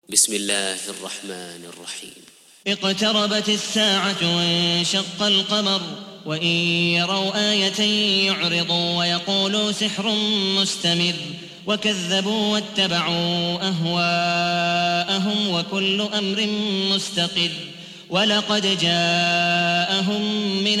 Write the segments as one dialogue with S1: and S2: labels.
S1: بسم الله الرحمن الرحيم.
S2: اقتربت الساعة وانشق القمر وإن يروا آية يعرضوا ويقولوا سحر مستمر وكذبوا واتبعوا أهواءهم وكل أمر مستقر ولقد جاءهم من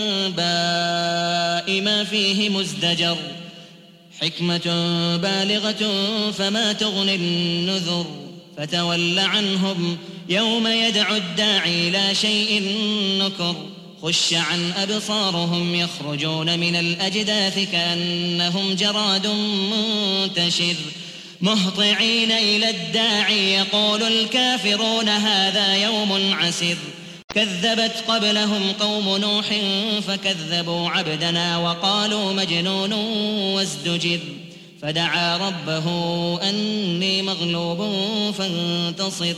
S2: الأنباء ما فيه مزدجر حكمة بالغة فما تغني النذر فتول عنهم يوم يدعو الداعي لا شيء نكر خش عن أبصارهم يخرجون من الأجداث كأنهم جراد منتشر مهطعين إلى الداعي يقول الكافرون هذا يوم عسر كذبت قبلهم قوم نوح فكذبوا عبدنا وقالوا مجنون وازدجر فدعا ربه أني مغلوب فانتصر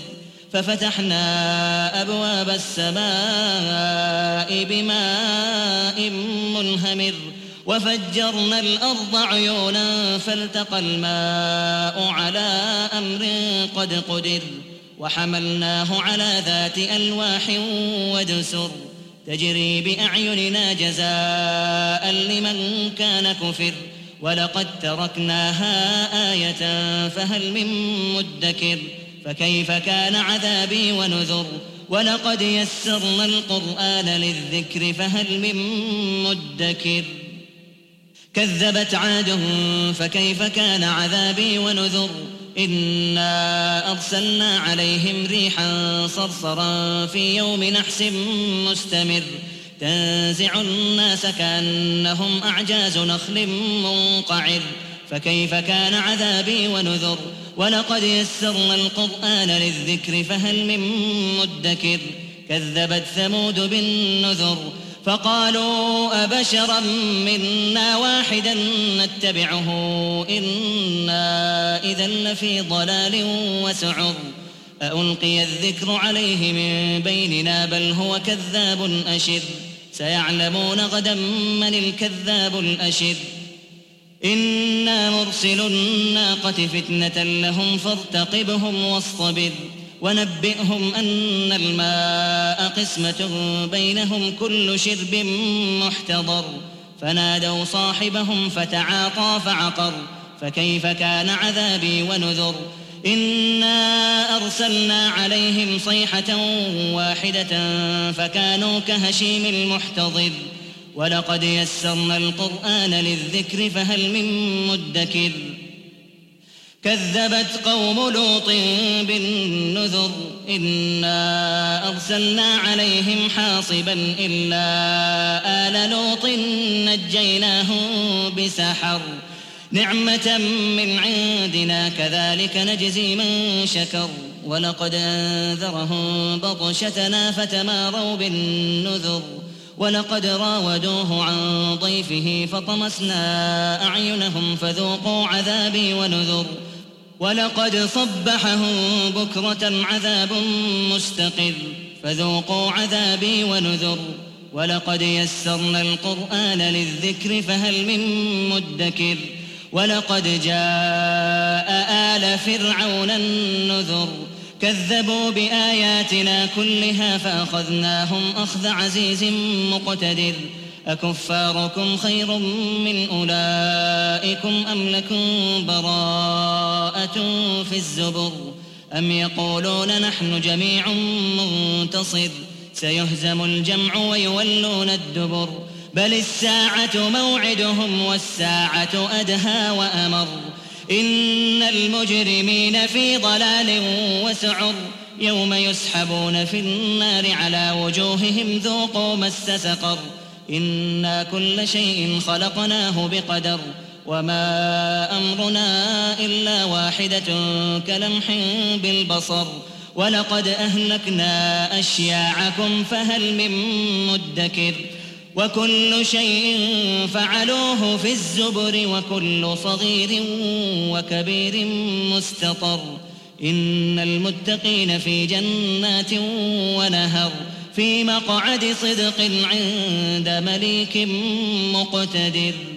S2: ففتحنا أبواب السماء بماء منهمر وفجرنا الأرض عيونا فالتقى الماء على أمر قد قدر وحملناه على ذات ألواح ودسر تجري بأعيننا جزاء لمن كان كفر ولقد تركناها آية فهل من مدكر فكيف كان عذابي ونذر ولقد يسرنا القرآن للذكر فهل من مدكر كذبت عاد فكيف كان عذابي ونذر إنا أرسلنا عليهم ريحا صرصرا في يوم نحس مستمر تنزع الناس كأنهم أعجاز نخل منقعر فكيف كان عذابي ونذر ولقد يسرنا القرآن للذكر فهل من مدكر كذبت ثمود بالنذر فقالوا أبشرا منا واحدا نتبعه إنا إذا لفي ضلال وسعر ألقي الذكر عليه من بيننا بل هو كذاب أشر سيعلمون غدا من الكذاب الأشر إنا مرسل الناقة فتنة لهم فارتقبهم واصطبر ونبئهم أن الماء قسمة بينهم كل شرب محتضر فنادوا صاحبهم فتعاطى فعقر فكيف كان عذابي ونذر إنا أرسلنا عليهم صيحة واحدة فكانوا كهشيم المحتضر ولقد يسرنا القرآن للذكر فهل من مدكر كذبت قوم لوط بالنذر إنا أرسلنا عليهم حاصبا إلا آل لوط نجيناهم بسحر نعمة من عندنا كذلك نجزي من شكر ولقد أنذرهم بطشتنا فتماروا بالنذر ولقد راودوه عن ضيفه فطمسنا أعينهم فذوقوا عذابي ونذر ولقد صبحهم بكرة عذاب مستقر فذوقوا عذابي ونذر ولقد يسرنا القرآن للذكر فهل من مدكر ولقد جاء آل فرعون النذر كذبوا بآياتنا كلها فأخذناهم أخذ عزيز مقتدر أكفاركم خير من أولئكم أم لكم براءة في الزبر أم يقولون نحن جميع منتصر سيهزم الجمع ويولون الدبر بل الساعة موعدهم والساعة أدهى وأمر إن المجرمين في ضلال وسعر يوم يسحبون في النار على وجوههم ذوقوا مس سقر إنا كل شيء خلقناه بقدر وما أمرنا إلا واحدة كلمح بالبصر ولقد أهلكنا أشياعكم فهل من مدكر وكل شيء فعلوه في الزبر وكل صغير وكبير مستطر إن المتقين في جنات ونهر في مقعد صدق عند مليك مقتدر.